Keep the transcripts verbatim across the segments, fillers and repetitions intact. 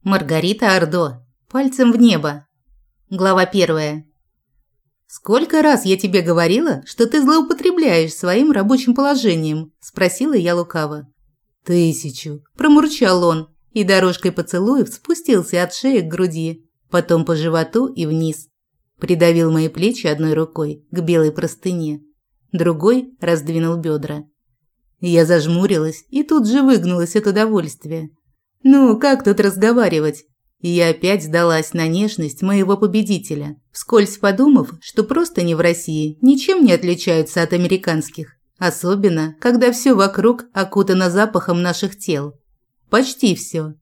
Маргарита Ордо. Пальцем в небо. Глава первая. «Сколько раз я тебе говорила, что ты злоупотребляешь своим рабочим положением?» – спросила я лукаво. «Тысячу», – промурчал он, и дорожкой поцелуев спустился от шеи к груди, потом по животу и вниз. Придавил мои плечи одной рукой к белой простыне, другой раздвинул бедра. Я зажмурилась и тут же выгнулась от удовольствия. Ну, как тут разговаривать? И я опять сдалась на нежность моего победителя, вскользь подумав, что просто не в России ничем не отличаются от американских, особенно, когда все вокруг окутано запахом наших тел. Почти все.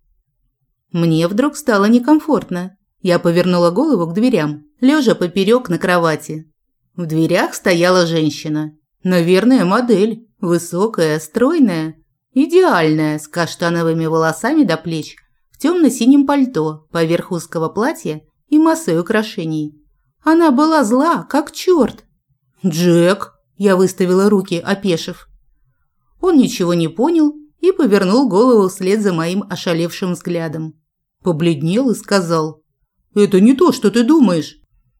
Мне вдруг стало некомфортно. Я повернула голову к дверям, лежа поперек на кровати. В дверях стояла женщина. Наверное, модель. Высокая, стройная, идеальная, с каштановыми волосами до плеч, в темно-синем пальто поверх узкого платья и массой украшений. Она была зла, как черт. «Джек!» – я выставила руки, опешив. Он ничего не понял и повернул голову вслед за моим ошалевшим взглядом. Побледнел и сказал: «Это не то, что ты думаешь».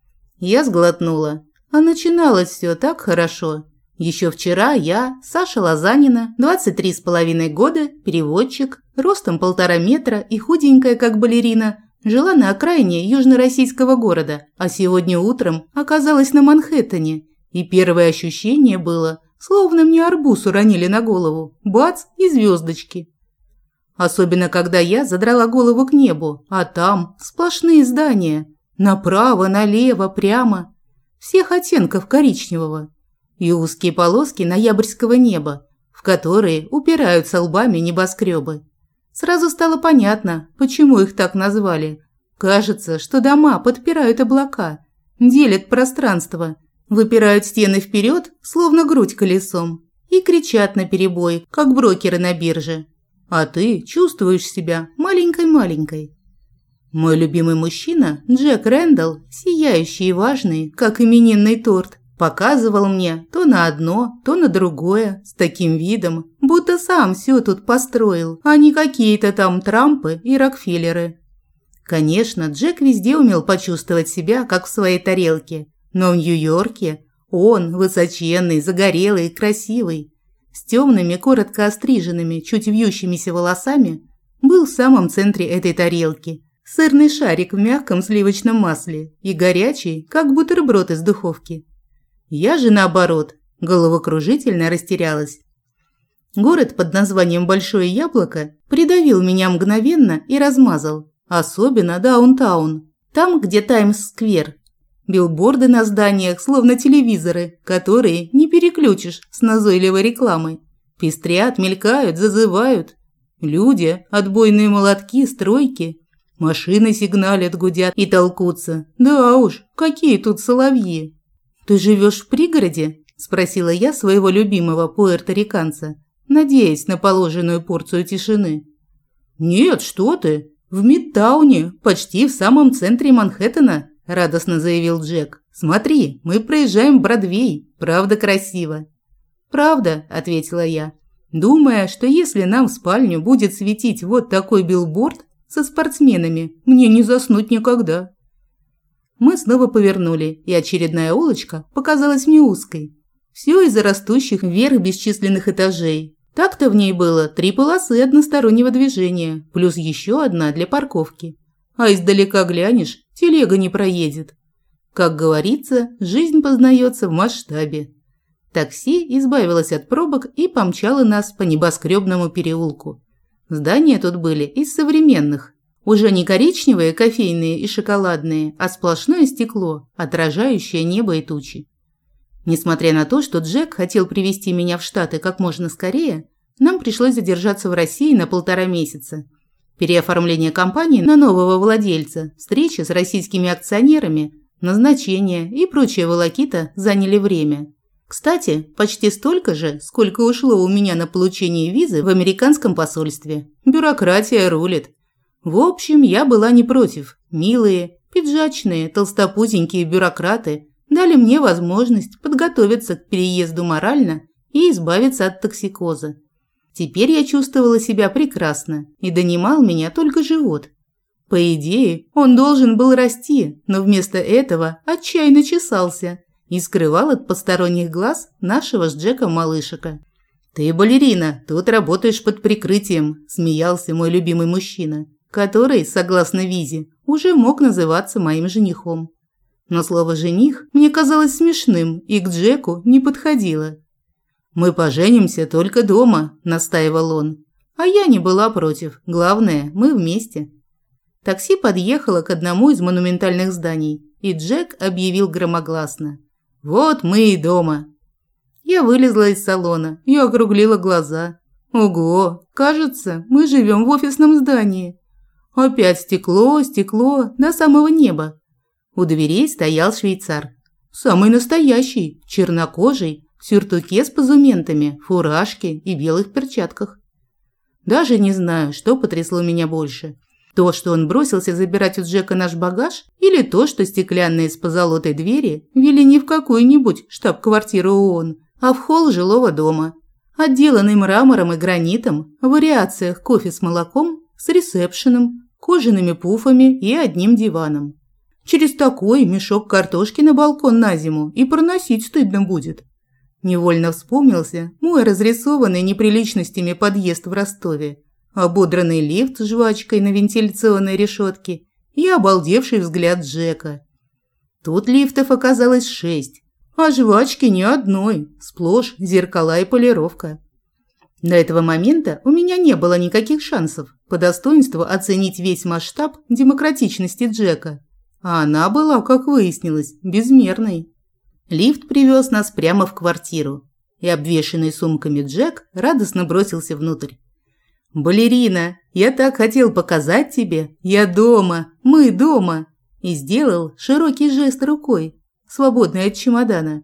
Я сглотнула. А начиналось все так хорошо. Еще вчера я, Саша Лозанина, двадцать три с половиной года, переводчик, ростом полтора метра и худенькая, как балерина, жила на окраине южно-российского города, а сегодня утром оказалась на Манхэттене, и первое ощущение было, словно мне арбуз уронили на голову, бац и звездочки. Особенно, когда я задрала голову к небу, а там сплошные здания, направо, налево, прямо, всех оттенков коричневого. И узкие полоски ноябрьского неба, в которые упираются лбами небоскребы. Сразу стало понятно, почему их так назвали. Кажется, что дома подпирают облака, делят пространство, выпирают стены вперед, словно грудь колесом, и кричат наперебой, как брокеры на бирже. А ты чувствуешь себя маленькой-маленькой. Мой любимый мужчина, Джек Рэндалл, сияющий и важный, как именинный торт, показывал мне то на одно, то на другое, с таким видом, будто сам все тут построил, а не какие-то там Трампы и Рокфеллеры. Конечно, Джек везде умел почувствовать себя, как в своей тарелке, но в Нью-Йорке он, высоченный, загорелый и красивый, с темными, коротко остриженными, чуть вьющимися волосами, был в самом центре этой тарелки, сырный шарик в мягком сливочном масле и горячий, как бутерброд из духовки. Я же, наоборот, головокружительно растерялась. Город под названием Большое Яблоко придавил меня мгновенно и размазал, особенно даунтаун, там, где Таймс-сквер. Билборды на зданиях, словно телевизоры, которые не переключишь с назойливой рекламой. Пестрят, мелькают, зазывают. Люди, отбойные молотки, стройки. Машины сигналят, гудят и толкутся. Да уж, какие тут соловьи. «Ты живешь в пригороде?» – спросила я своего любимого пуэрториканца, надеясь на положенную порцию тишины. «Нет, что ты! В Мидтауне, почти в самом центре Манхэттена», – радостно заявил Джек. «Смотри, мы проезжаем Бродвей. Правда красиво?» «Правда», – ответила я, думая, что если нам в спальню будет светить вот такой билборд со спортсменами, мне не заснуть никогда. Мы снова повернули, и очередная улочка показалась мне узкой. Все из-за растущих вверх бесчисленных этажей. Так-то в ней было три полосы одностороннего движения, плюс еще одна для парковки. А издалека глянешь, телега не проедет. Как говорится, жизнь познается в масштабе. Такси избавилось от пробок и помчало нас по небоскребному переулку. Здания тут были из современных. Уже не коричневые, кофейные и шоколадные, а сплошное стекло, отражающее небо и тучи. Несмотря на то, что Джек хотел привезти меня в Штаты как можно скорее, нам пришлось задержаться в России на полтора месяца. Переоформление компании на нового владельца, встречи с российскими акционерами, назначение и прочая волокита заняли время. Кстати, почти столько же, сколько ушло у меня на получение визы в американском посольстве. Бюрократия рулит. В общем, я была не против. Милые, пиджачные, толстопузенькие бюрократы дали мне возможность подготовиться к переезду морально и избавиться от токсикоза. Теперь я чувствовала себя прекрасно, и донимал меня только живот. По идее, он должен был расти, но вместо этого отчаянно чесался и скрывал от посторонних глаз нашего с Джеком малышика. «Ты балерина, тут работаешь под прикрытием», – смеялся мой любимый мужчина, который, согласно визе, уже мог называться моим женихом. Но слово «жених» мне казалось смешным и к Джеку не подходило. «Мы поженимся только дома», – настаивал он. А я не была против. Главное, мы вместе. Такси подъехало к одному из монументальных зданий, и Джек объявил громогласно: «Вот мы и дома». Я вылезла из салона и округлила глаза. Ого, кажется, мы живем в офисном здании. Опять стекло, стекло до самого неба. У дверей стоял швейцар. Самый настоящий, чернокожий, в сюртуке с позументами, фуражке и белых перчатках. Даже не знаю, что потрясло меня больше. То, что он бросился забирать у Джека наш багаж, или то, что стеклянные с позолотой двери вели не в какую-нибудь штаб-квартиру ООН, а в холл жилого дома, отделанный мрамором и гранитом, в вариациях кофе с молоком, с ресепшеном, кожаными пуфами и одним диваном. Через такой мешок картошки на балкон на зиму и проносить стыдно будет. Невольно вспомнился мой разрисованный неприличностями подъезд в Ростове, ободранный лифт с жвачкой на вентиляционной решетке и обалдевший взгляд Джека. Тут лифтов оказалось шесть, а жвачки ни одной, сплошь зеркала и полировка. До этого момента у меня не было никаких шансов по достоинству оценить весь масштаб демократичности Джека, а она была, как выяснилось, безмерной. Лифт привез нас прямо в квартиру, и обвешанный сумками Джек радостно бросился внутрь. «Балерина, я так хотел показать тебе, я дома, мы дома!» И сделал широкий жест рукой, свободной от чемодана.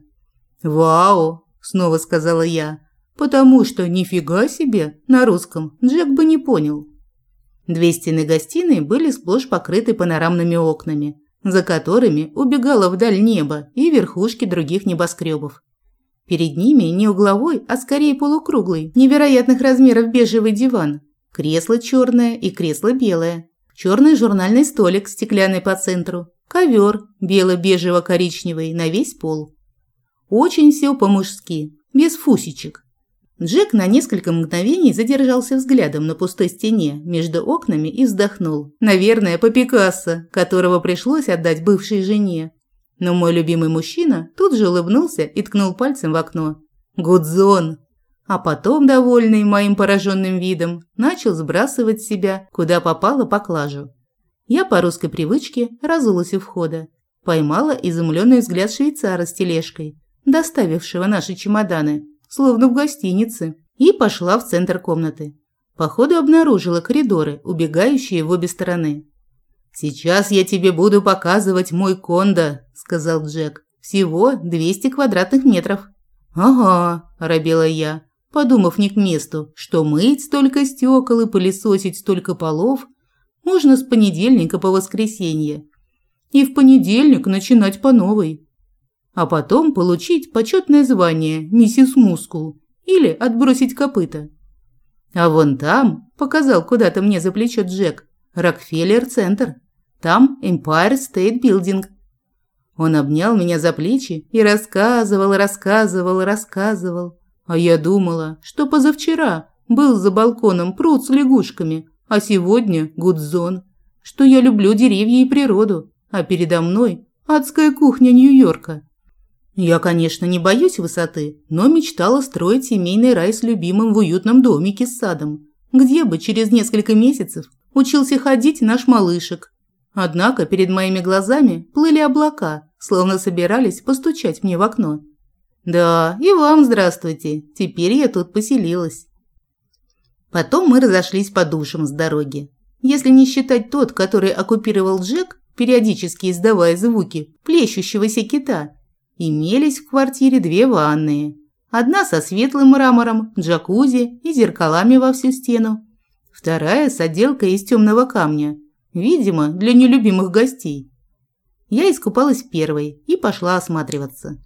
«Вау!» – снова сказала я, потому что «нифига себе» на русском Джек бы не понял. Две стены гостиной были сплошь покрыты панорамными окнами, за которыми убегало вдаль небо и верхушки других небоскребов. Перед ними не угловой, а скорее полукруглый, невероятных размеров бежевый диван, кресло черное и кресло белое, черный журнальный столик стеклянный по центру, ковер бело-бежево-коричневый на весь пол. Очень все по-мужски, без фусичек. Джек на несколько мгновений задержался взглядом на пустой стене между окнами и вздохнул. Наверное, по Пикассо, которого пришлось отдать бывшей жене. Но мой любимый мужчина тут же улыбнулся и ткнул пальцем в окно. «Гудзон!» А потом, довольный моим пораженным видом, начал сбрасывать с себя, куда попало, поклажу. Я по русской привычке разулась у входа. Поймала изумленный взгляд швейцара с тележкой, доставившего наши чемоданы, словно в гостинице, и пошла в центр комнаты. Походу обнаружила коридоры, убегающие в обе стороны. «Сейчас я тебе буду показывать мой кондо», – сказал Джек. «Всего двести квадратных метров». «Ага», – оробела я, подумав не к месту, что мыть столько стекол и пылесосить столько полов можно с понедельника по воскресенье. И в понедельник начинать по новой. А потом получить почетное звание «Миссис Мускул» или отбросить копыта. А вон там, показал куда-то мне за плечо Джек, Рокфеллер-центр. Там Empire State Building. Он обнял меня за плечи и рассказывал, рассказывал, рассказывал. А я думала, что позавчера был за балконом пруд с лягушками, а сегодня Гудзон, что я люблю деревья и природу, а передо мной адская кухня Нью-Йорка. Я, конечно, не боюсь высоты, но мечтала строить семейный рай с любимым в уютном домике с садом, где бы через несколько месяцев учился ходить наш малышек. Однако перед моими глазами плыли облака, словно собирались постучать мне в окно. Да, и вам здравствуйте, теперь я тут поселилась. Потом мы разошлись по душам с дороги. Если не считать тот, который оккупировал Джек, периодически издавая звуки плещущегося кита, имелись в квартире две ванные. Одна со светлым мрамором, джакузи и зеркалами во всю стену. Вторая с отделкой из темного камня, видимо, для нелюбимых гостей. Я искупалась первой и пошла осматриваться.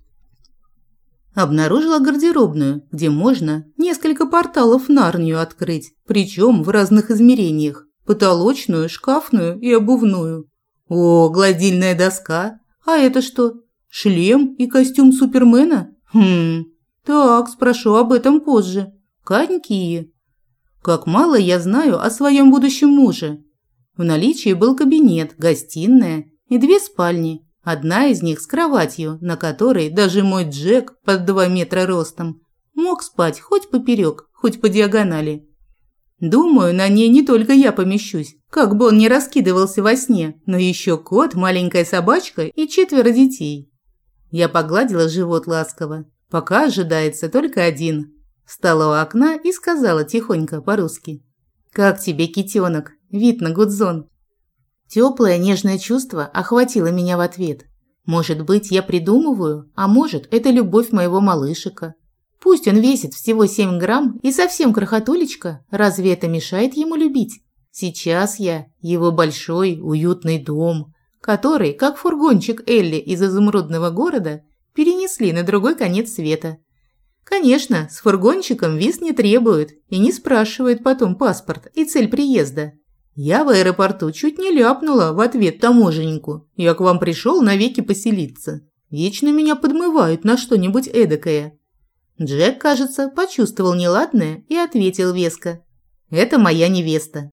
Обнаружила гардеробную, где можно несколько порталов в Нарнию открыть, причем в разных измерениях, потолочную, шкафную и обувную. О, гладильная доска. А это что? Шлем и костюм Супермена? Хм, так, спрошу об этом позже. Какие? Как мало я знаю о своем будущем муже. В наличии был кабинет, гостиная и две спальни. Одна из них с кроватью, на которой даже мой Джек под два метра ростом мог спать хоть поперек, хоть по диагонали. Думаю, на ней не только я помещусь, как бы он ни раскидывался во сне, но еще кот, маленькая собачка и четверо детей. Я погладила живот ласково. Пока ожидается только один. Встала у окна и сказала тихонько по-русски: «Как тебе, китенок? Вид на Гудзон». Теплое нежное чувство охватило меня в ответ. Может быть, я придумываю, а может, это любовь моего малышика. Пусть он весит всего семь грамм и совсем крохотулечка, разве это мешает ему любить? Сейчас я его большой, уютный дом, который, как фургончик Элли из изумрудного города, перенесли на другой конец света. Конечно, с фургончиком виз не требуют и не спрашивают потом паспорт и цель приезда. Я в аэропорту чуть не ляпнула в ответ таможеннику: «Я к вам пришел навеки поселиться. Вечно меня подмывают на что-нибудь эдакое». Джек, кажется, почувствовал неладное и ответил веско: «Это моя невеста».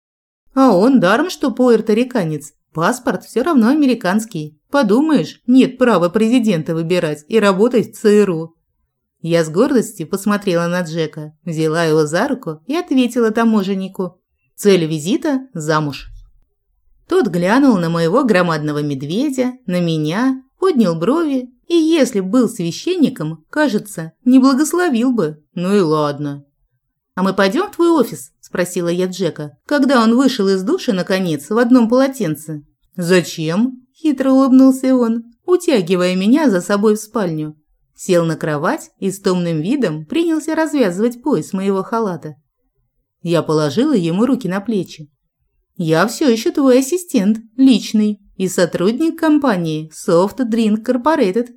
А он даром, что пуэрториканец. Паспорт все равно американский. Подумаешь, нет права президента выбирать и работать в ЦРУ. Я с гордостью посмотрела на Джека, взяла его за руку и ответила таможеннику: «Цель визита – замуж». Тот глянул на моего громадного медведя, на меня, поднял брови и, если б был священником, кажется, не благословил бы. Ну и ладно. «А мы пойдем в твой офис?» – спросила я Джека, когда он вышел из душа, наконец, в одном полотенце. «Зачем?» – хитро улыбнулся он, утягивая меня за собой в спальню. Сел на кровать и с томным видом принялся развязывать пояс моего халата. Я положила ему руки на плечи. «Я все еще твой ассистент, личный, и сотрудник компании Soft Drink Corporated».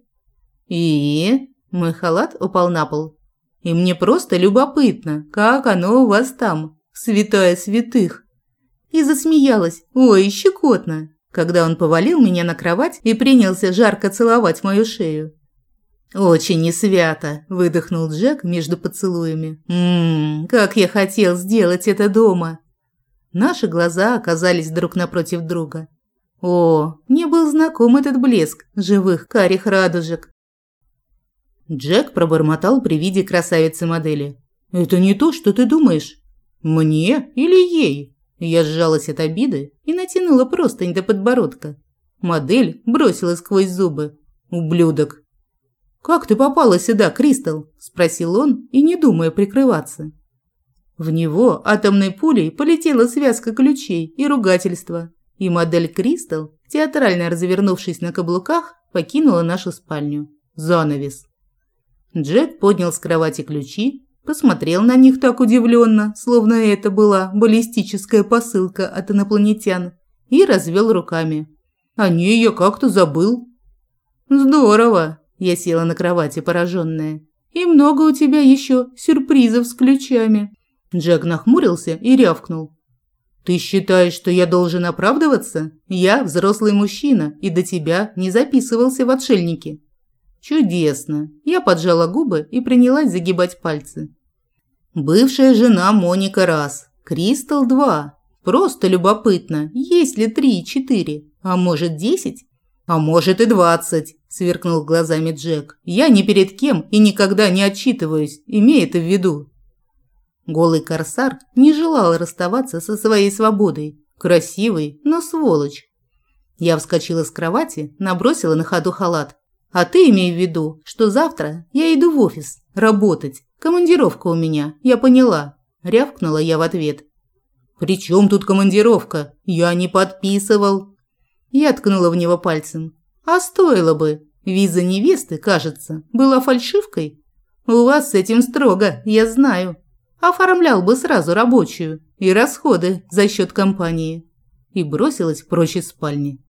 «И?» – мой халат упал на пол. «И мне просто любопытно, как оно у вас там, святая святых». И засмеялась, ой, щекотно, когда он повалил меня на кровать и принялся жарко целовать мою шею. «Очень не свято», – выдохнул Джек между поцелуями. «Ммм, как я хотел сделать это дома». Наши глаза оказались друг напротив друга. О, мне был знаком этот блеск живых карих радужек. Джек пробормотал при виде красавицы-модели. «Это не то, что ты думаешь. Мне или ей?» Я сжалась от обиды и натянула простынь до подбородка. Модель бросила сквозь зубы: «Ублюдок». «Как ты попала сюда, Кристал?» – спросил он, и не думая прикрываться. В него атомной пулей полетела связка ключей и ругательства, и модель Кристал, театрально развернувшись на каблуках, покинула нашу спальню. Занавес. Джек поднял с кровати ключи, посмотрел на них так удивленно, словно это была баллистическая посылка от инопланетян, и развел руками. «О ней я как-то забыл». «Здорово!» – я села на кровати, пораженная. «И много у тебя еще сюрпризов с ключами». Джек нахмурился и рявкнул: «Ты считаешь, что я должен оправдываться? Я взрослый мужчина и до тебя не записывался в отшельники». «Чудесно!» Я поджала губы и принялась загибать пальцы. «Бывшая жена Моника раз, Кристал два. Просто любопытно, есть ли три и четыре, а может десять? А может и двадцать», – сверкнул глазами Джек. «Я ни перед кем и никогда не отчитываюсь, имей это в виду». Голый корсар не желал расставаться со своей свободой. Красивый, но сволочь. Я вскочила с кровати, набросила на ходу халат. «А ты имей в виду, что завтра я иду в офис работать. Командировка у меня, я поняла», – рявкнула я в ответ. «При чем тут командировка? Я не подписывал». Я ткнула в него пальцем. «А стоило бы. Виза невесты, кажется, была фальшивкой. У вас с этим строго, я знаю. Оформлял бы сразу рабочую и расходы за счет компании». И бросилась прочь из спальни.